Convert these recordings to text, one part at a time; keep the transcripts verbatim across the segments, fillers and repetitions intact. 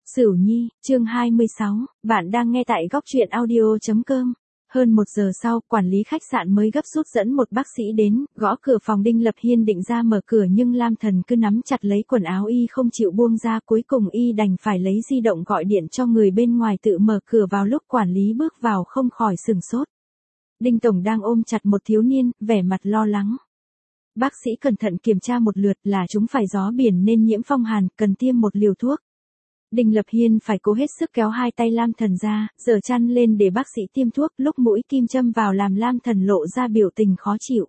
Sửu Nhi, chương hai mươi sáu, bạn đang nghe tại góc truyện audio chấm com. Hơn một giờ sau, quản lý khách sạn mới gấp rút dẫn một bác sĩ đến, gõ cửa phòng. Đinh Lập Hiên định ra mở cửa nhưng Lam Thần cứ nắm chặt lấy quần áo y không chịu buông ra, cuối cùng y đành phải lấy di động gọi điện cho người bên ngoài tự mở cửa vào. Lúc quản lý bước vào không khỏi sửng sốt. Đinh tổng đang ôm chặt một thiếu niên, vẻ mặt lo lắng. Bác sĩ cẩn thận kiểm tra một lượt là chúng phải gió biển nên nhiễm phong hàn, cần tiêm một liều thuốc. Đinh Lập Hiên phải cố hết sức kéo hai tay Lam Thần ra, giở chăn lên để bác sĩ tiêm thuốc. Lúc mũi kim châm vào làm Lam Thần lộ ra biểu tình khó chịu.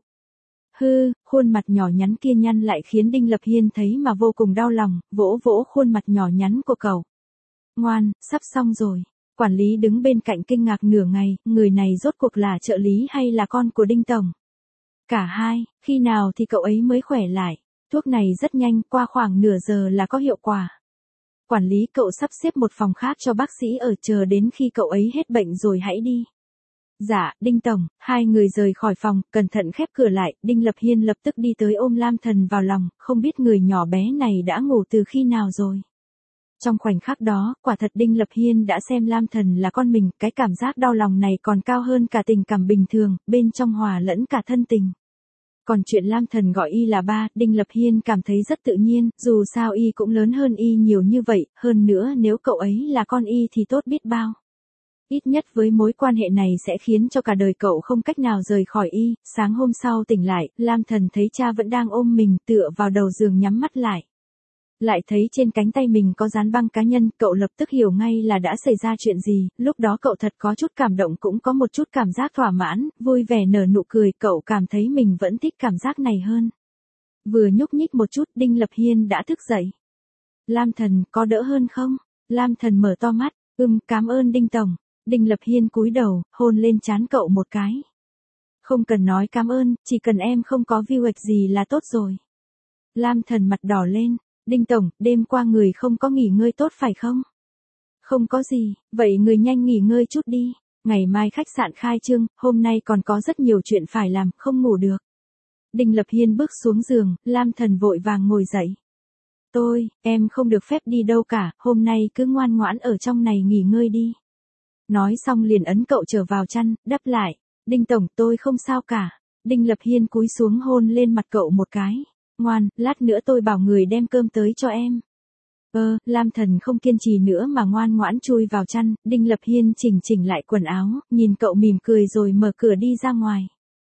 Hư, khuôn mặt nhỏ nhắn kia nhăn lại khiến Đinh Lập Hiên thấy mà vô cùng đau lòng, vỗ vỗ khuôn mặt nhỏ nhắn của cậu. Ngoan, sắp xong rồi. Quản lý đứng bên cạnh kinh ngạc nửa ngày, người này rốt cuộc là trợ lý hay là con của Đinh tổng? Cả hai, khi nào thì cậu ấy mới khỏe lại? Thuốc này rất nhanh, qua khoảng nửa giờ là có hiệu quả. Quản lý, cậu sắp xếp một phòng khác cho bác sĩ ở, chờ đến khi cậu ấy hết bệnh rồi hãy đi. Dạ, Đinh tổng. Hai người rời khỏi phòng, cẩn thận khép cửa lại. Đinh Lập Hiên lập tức đi tới ôm Lam Thần vào lòng, không biết người nhỏ bé này đã ngủ từ khi nào rồi. Trong khoảnh khắc đó, quả thật Đinh Lập Hiên đã xem Lam Thần là con mình, cái cảm giác đau lòng này còn cao hơn cả tình cảm bình thường, bên trong hòa lẫn cả thân tình. Còn chuyện Lam Thần gọi y là ba, Đinh Lập Hiên cảm thấy rất tự nhiên, dù sao y cũng lớn hơn y nhiều như vậy, hơn nữa nếu cậu ấy là con y thì tốt biết bao. Ít nhất với mối quan hệ này sẽ khiến cho cả đời cậu không cách nào rời khỏi y. Sáng hôm sau tỉnh lại, Lam Thần thấy cha vẫn đang ôm mình tựa vào đầu giường nhắm mắt lại. Lại thấy trên cánh tay mình có dán băng cá nhân, cậu lập tức hiểu ngay là đã xảy ra chuyện gì. Lúc đó cậu thật có chút cảm động, cũng có một chút cảm giác thỏa mãn, vui vẻ nở nụ cười. Cậu cảm thấy mình vẫn thích cảm giác này hơn. Vừa nhúc nhích một chút, Đinh Lập Hiên đã thức dậy. Lam Thần, có đỡ hơn không? Lam Thần mở to mắt, ừm, cảm ơn Đinh tổng. Đinh Lập Hiên cúi đầu, hôn lên trán cậu một cái. Không cần nói cảm ơn, chỉ cần em không có vi hoạch gì là tốt rồi. Lam Thần mặt đỏ lên. Đinh tổng, đêm qua người không có nghỉ ngơi tốt phải không? Không có gì, vậy người nhanh nghỉ ngơi chút đi. Ngày mai khách sạn khai trương, hôm nay còn có rất nhiều chuyện phải làm, không ngủ được. Đinh Lập Hiên bước xuống giường, Lam Thần vội vàng ngồi dậy. Tôi, em không được phép đi đâu cả, hôm nay cứ ngoan ngoãn ở trong này nghỉ ngơi đi. Nói xong liền ấn cậu trở vào chăn, đắp lại. Đinh tổng, tôi không sao cả. Đinh Lập Hiên cúi xuống hôn lên mặt cậu một cái. Ngoan, lát nữa tôi bảo người đem cơm tới cho em. Ơ, Lam Thần không kiên trì nữa mà ngoan ngoãn chui vào chăn. Đinh Lập Hiên chỉnh chỉnh lại quần áo, nhìn cậu mỉm cười rồi mở cửa đi ra ngoài.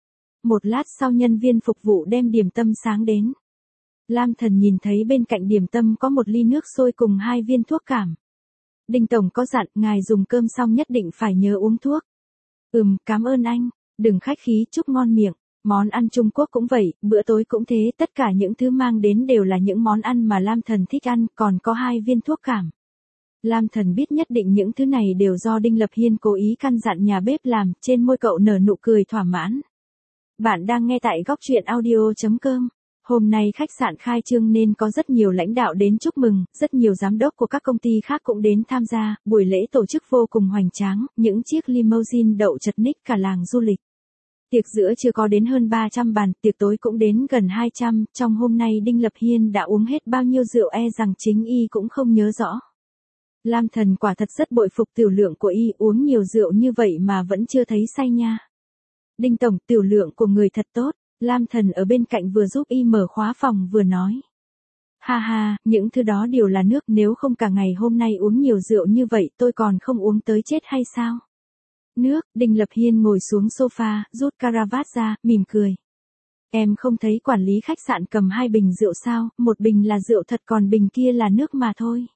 Một lát sau nhân viên phục vụ đem điểm tâm sáng đến. Lam Thần nhìn thấy bên cạnh điểm tâm có một ly nước sôi cùng hai viên thuốc cảm. Đinh tổng có dặn, ngài dùng cơm xong nhất định phải nhớ uống thuốc. Ừm, cảm ơn anh. Đừng khách khí, chúc ngon miệng. Món ăn Trung Quốc cũng vậy, bữa tối cũng thế, tất cả những thứ mang đến đều là những món ăn mà Lam Thần thích ăn, còn có hai viên thuốc cảm. Lam Thần biết nhất định những thứ này đều do Đinh Lập Hiên cố ý căn dặn nhà bếp làm, trên môi cậu nở nụ cười thỏa mãn. Bạn đang nghe tại góc truyện audio chấm com. Hôm nay khách sạn khai trương nên có rất nhiều lãnh đạo đến chúc mừng, rất nhiều giám đốc của các công ty khác cũng đến tham gia, buổi lễ tổ chức vô cùng hoành tráng, những chiếc limousine đậu chật ních cả làng du lịch. Tiệc giữa chưa có đến hơn ba trăm bàn, tiệc tối cũng đến gần hai trăm, trong hôm nay Đinh Lập Hiên đã uống hết bao nhiêu rượu e rằng chính y cũng không nhớ rõ. Lam Thần quả thật rất bội phục tiểu lượng của y, uống nhiều rượu như vậy mà vẫn chưa thấy say nha. Đinh tổng, tiểu lượng của người thật tốt. Lam Thần ở bên cạnh vừa giúp y mở khóa phòng vừa nói. Ha ha, những thứ đó đều là nước, nếu không cả ngày hôm nay uống nhiều rượu như vậy tôi còn không uống tới chết hay sao? Nước, Đinh Lập Hiên ngồi xuống sofa, rút caravat ra, mỉm cười. Em không thấy quản lý khách sạn cầm hai bình rượu sao, một bình là rượu thật còn bình kia là nước mà thôi.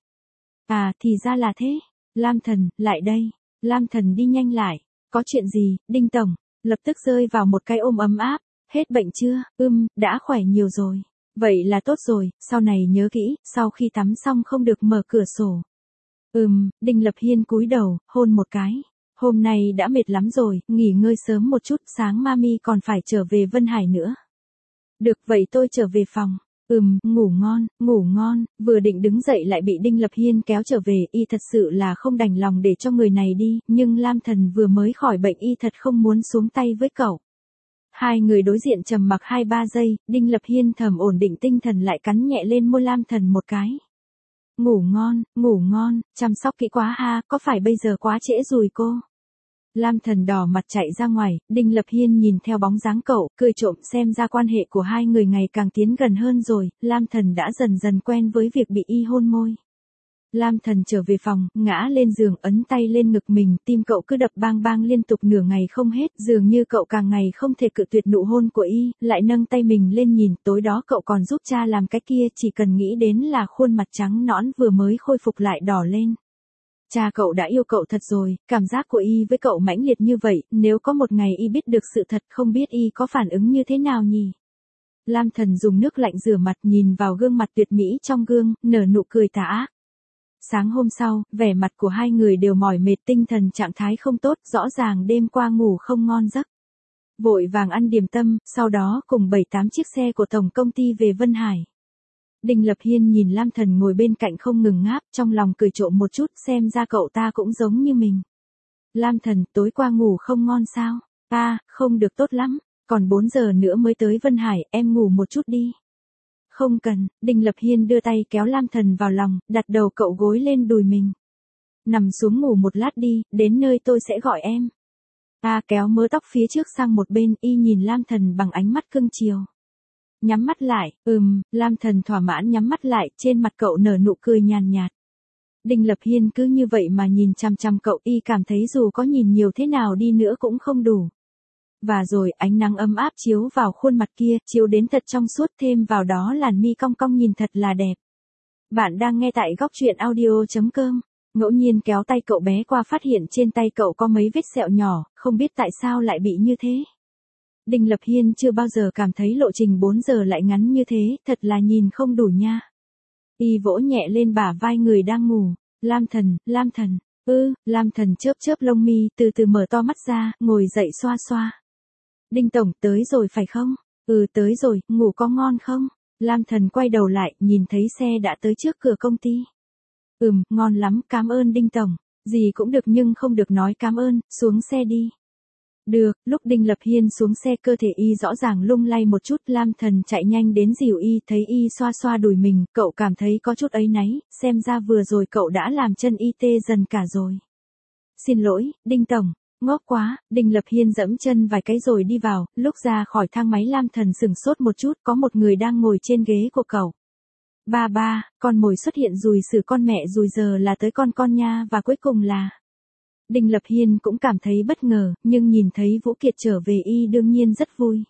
À, thì ra là thế. Lam Thần, lại đây. Lam Thần đi nhanh lại. Có chuyện gì, Đinh tổng? Lập tức rơi vào một cái ôm ấm áp. Hết bệnh chưa? Ưm, đã khỏe nhiều rồi. Vậy là tốt rồi, sau này nhớ kỹ, sau khi tắm xong không được mở cửa sổ. Ừm, Đinh Lập Hiên cúi đầu, hôn một cái. Hôm nay đã mệt lắm rồi, nghỉ ngơi sớm một chút, sáng mami còn phải trở về Vân Hải nữa. Được, vậy tôi trở về phòng. Ừm, ngủ ngon, ngủ ngon. Vừa định đứng dậy lại bị Đinh Lập Hiên kéo trở về, y thật sự là không đành lòng để cho người này đi, nhưng Lam Thần vừa mới khỏi bệnh y thật không muốn xuống tay với cậu. Hai người đối diện trầm mặc hai ba giây, Đinh Lập Hiên thầm ổn định tinh thần lại cắn nhẹ lên môi Lam Thần một cái. ngủ ngon, ngủ ngon, chăm sóc kỹ quá ha, có phải bây giờ quá trễ rồi cô? Lam Thần đỏ mặt chạy ra ngoài, Đinh Lập Hiên nhìn theo bóng dáng cậu, cười trộm xem ra quan hệ của hai người ngày càng tiến gần hơn rồi, Lam Thần đã dần dần quen với việc bị y hôn môi. Lam Thần trở về phòng, ngã lên giường ấn tay lên ngực mình, tim cậu cứ đập bang bang liên tục nửa ngày không hết, dường như cậu càng ngày không thể cự tuyệt nụ hôn của y, lại nâng tay mình lên nhìn, tối đó cậu còn giúp cha làm cái kia, chỉ cần nghĩ đến là khuôn mặt trắng nõn vừa mới khôi phục lại đỏ lên. Cha cậu đã yêu cậu thật rồi, cảm giác của y với cậu mãnh liệt như vậy, nếu có một ngày y biết được sự thật không biết y có phản ứng như thế nào nhỉ? Lam Thần dùng nước lạnh rửa mặt nhìn vào gương mặt tuyệt mỹ trong gương, nở nụ cười tà ác. Sáng hôm sau, vẻ mặt của hai người đều mỏi mệt tinh thần trạng thái không tốt, rõ ràng đêm qua ngủ không ngon giấc. Vội vàng ăn điểm tâm, sau đó cùng bảy tám chiếc xe của tổng công ty về Vân Hải. Đinh Lập Hiên nhìn Lam Thần ngồi bên cạnh không ngừng ngáp, trong lòng cười trộm một chút, xem ra cậu ta cũng giống như mình. Lam Thần, tối qua ngủ không ngon sao? À, không được tốt lắm, còn bốn giờ nữa mới tới Vân Hải, em ngủ một chút đi. Không cần, Đinh Lập Hiên đưa tay kéo Lam Thần vào lòng, đặt đầu cậu gối lên đùi mình. Nằm xuống ngủ một lát đi, đến nơi tôi sẽ gọi em. À, kéo mớ tóc phía trước sang một bên, y nhìn Lam Thần bằng ánh mắt cưng chiều. Nhắm mắt lại, ừm, Lam Thần thỏa mãn nhắm mắt lại, trên mặt cậu nở nụ cười nhàn nhạt. Đinh Lập Hiên cứ như vậy mà nhìn chằm chằm cậu, y cảm thấy dù có nhìn nhiều thế nào đi nữa cũng không đủ. Và rồi ánh nắng ấm áp chiếu vào khuôn mặt kia, chiếu đến thật trong suốt, thêm vào đó làn mi cong cong nhìn thật là đẹp. Bạn đang nghe tại góc truyện audio chấm com. Ngẫu nhiên kéo tay cậu bé qua phát hiện trên tay cậu có mấy vết sẹo nhỏ, không biết tại sao lại bị như thế. Đinh Lập Hiên chưa bao giờ cảm thấy lộ trình bốn giờ lại ngắn như thế, thật là nhìn không đủ nha. Y vỗ nhẹ lên bả vai người đang ngủ. Lam Thần, Lam Thần, ư, Lam Thần chớp chớp lông mi, từ từ mở to mắt ra, ngồi dậy xoa xoa. Đinh Tổng, tới rồi phải không? Ừ, tới rồi, ngủ có ngon không? Lam Thần quay đầu lại, nhìn thấy xe đã tới trước cửa công ty. Ừm, ngon lắm, cảm ơn Đinh Tổng. Gì cũng được nhưng không được nói cảm ơn, xuống xe đi. Được, lúc Đinh Lập Hiên xuống xe cơ thể y rõ ràng lung lay một chút, Lam Thần chạy nhanh đến dìu y, thấy y xoa xoa đùi mình, cậu cảm thấy có chút áy náy, xem ra vừa rồi cậu đã làm chân y tê dần cả rồi. Xin lỗi, Đinh Tổng. Ngốc quá, Đinh Lập Hiên dẫm chân vài cái rồi đi vào, lúc ra khỏi thang máy Lam Thần sửng sốt một chút, có một người đang ngồi trên ghế của cậu. Ba ba, con mồi xuất hiện rùi xử con mẹ rùi giờ là tới con con nha, và cuối cùng là... Đinh Lập Hiên cũng cảm thấy bất ngờ, nhưng nhìn thấy Vũ Kiệt trở về y đương nhiên rất vui.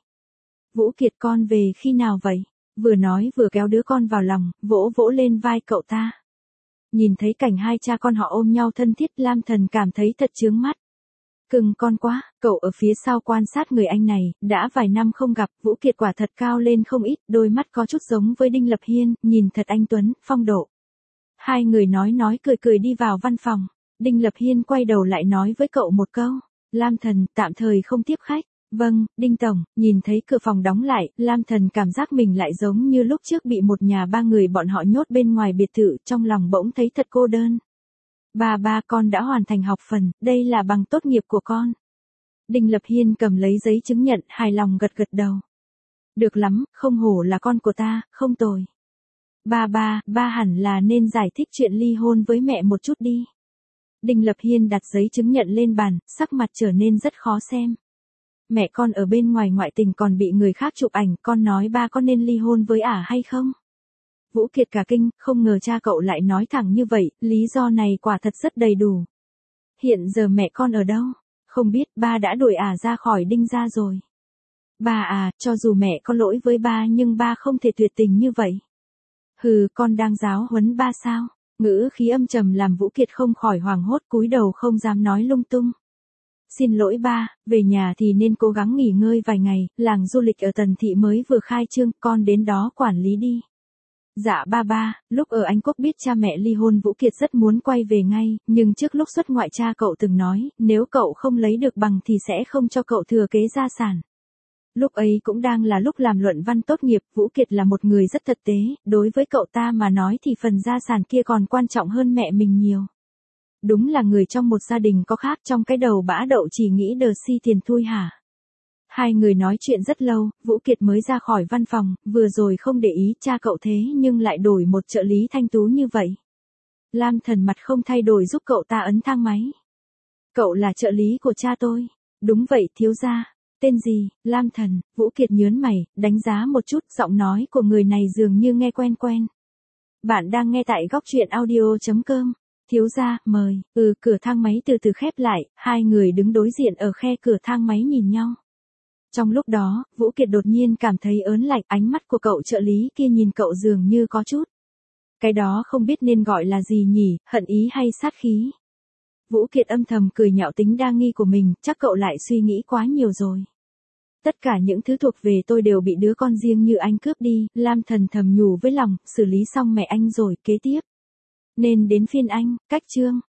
Vũ Kiệt, con về khi nào vậy? Vừa nói vừa kéo đứa con vào lòng, vỗ vỗ lên vai cậu ta. Nhìn thấy cảnh hai cha con họ ôm nhau thân thiết, Lam Thần cảm thấy thật chướng mắt. Cưng con quá, cậu ở phía sau quan sát người anh này, đã vài năm không gặp, Vũ Kiệt quả thật cao lên không ít, đôi mắt có chút giống với Đinh Lập Hiên, nhìn thật anh tuấn, phong độ. Hai người nói nói cười cười đi vào văn phòng, Đinh Lập Hiên quay đầu lại nói với cậu một câu, Lam Thần, tạm thời không tiếp khách. Vâng, Đinh Tổng, nhìn thấy cửa phòng đóng lại, Lam Thần cảm giác mình lại giống như lúc trước bị một nhà ba người bọn họ nhốt bên ngoài biệt thự, trong lòng bỗng thấy thật cô đơn. Ba ba, con đã hoàn thành học phần, đây là bằng tốt nghiệp của con. Đinh Lập Hiên cầm lấy giấy chứng nhận, hài lòng gật gật đầu. Được lắm, không hổ là con của ta, không tồi. Ba ba, ba hẳn là nên giải thích chuyện ly hôn với mẹ một chút đi. Đinh Lập Hiên đặt giấy chứng nhận lên bàn, sắc mặt trở nên rất khó xem. Mẹ con ở bên ngoài ngoại tình còn bị người khác chụp ảnh, con nói ba có nên ly hôn với ả hay không? Vũ Kiệt cả kinh, không ngờ cha cậu lại nói thẳng như vậy, lý do này quả thật rất đầy đủ. Hiện giờ mẹ con ở đâu? Không biết, ba đã đuổi ả ra khỏi Đinh gia rồi. Ba à, cho dù mẹ có lỗi với ba nhưng ba không thể tuyệt tình như vậy. Hừ, con đang giáo huấn ba sao? Ngữ khí âm trầm làm Vũ Kiệt không khỏi hoảng hốt, cúi đầu không dám nói lung tung. Xin lỗi ba, về nhà thì nên cố gắng nghỉ ngơi vài ngày, làng du lịch ở Tần Thị mới vừa khai trương, con đến đó quản lý đi. Dạ ba ba, lúc ở Anh Quốc biết cha mẹ ly hôn Vũ Kiệt rất muốn quay về ngay, nhưng trước lúc xuất ngoại cha cậu từng nói, nếu cậu không lấy được bằng thì sẽ không cho cậu thừa kế gia sản. Lúc ấy cũng đang là lúc làm luận văn tốt nghiệp, Vũ Kiệt là một người rất thực tế, đối với cậu ta mà nói thì phần gia sản kia còn quan trọng hơn mẹ mình nhiều. Đúng là người trong một gia đình có khác, trong cái đầu bã đậu chỉ nghĩ đờ si tiền thui hả. Hai người nói chuyện rất lâu, Vũ Kiệt mới ra khỏi văn phòng, vừa rồi không để ý cha cậu thế nhưng lại đổi một trợ lý thanh tú như vậy. Lam Thần mặt không thay đổi giúp cậu ta ấn thang máy. Cậu là trợ lý của cha tôi. Đúng vậy thiếu gia. Tên gì? Lam Thần. Vũ Kiệt nhớn mày, đánh giá một chút, giọng nói của người này dường như nghe quen quen. Bạn đang nghe tại góc truyện audio.com. Thiếu gia, mời. Ừ, cửa thang máy từ từ khép lại, hai người đứng đối diện ở khe cửa thang máy nhìn nhau. Trong lúc đó, Vũ Kiệt đột nhiên cảm thấy ớn lạnh, ánh mắt của cậu trợ lý kia nhìn cậu dường như có chút. Cái đó không biết nên gọi là gì nhỉ, hận ý hay sát khí. Vũ Kiệt âm thầm cười nhạo tính đa nghi của mình, chắc cậu lại suy nghĩ quá nhiều rồi. Tất cả những thứ thuộc về tôi đều bị đứa con riêng như anh cướp đi, Lam Thần thầm nhủ với lòng, xử lý xong mẹ anh rồi, kế tiếp. Nên đến phiên anh, cách chương.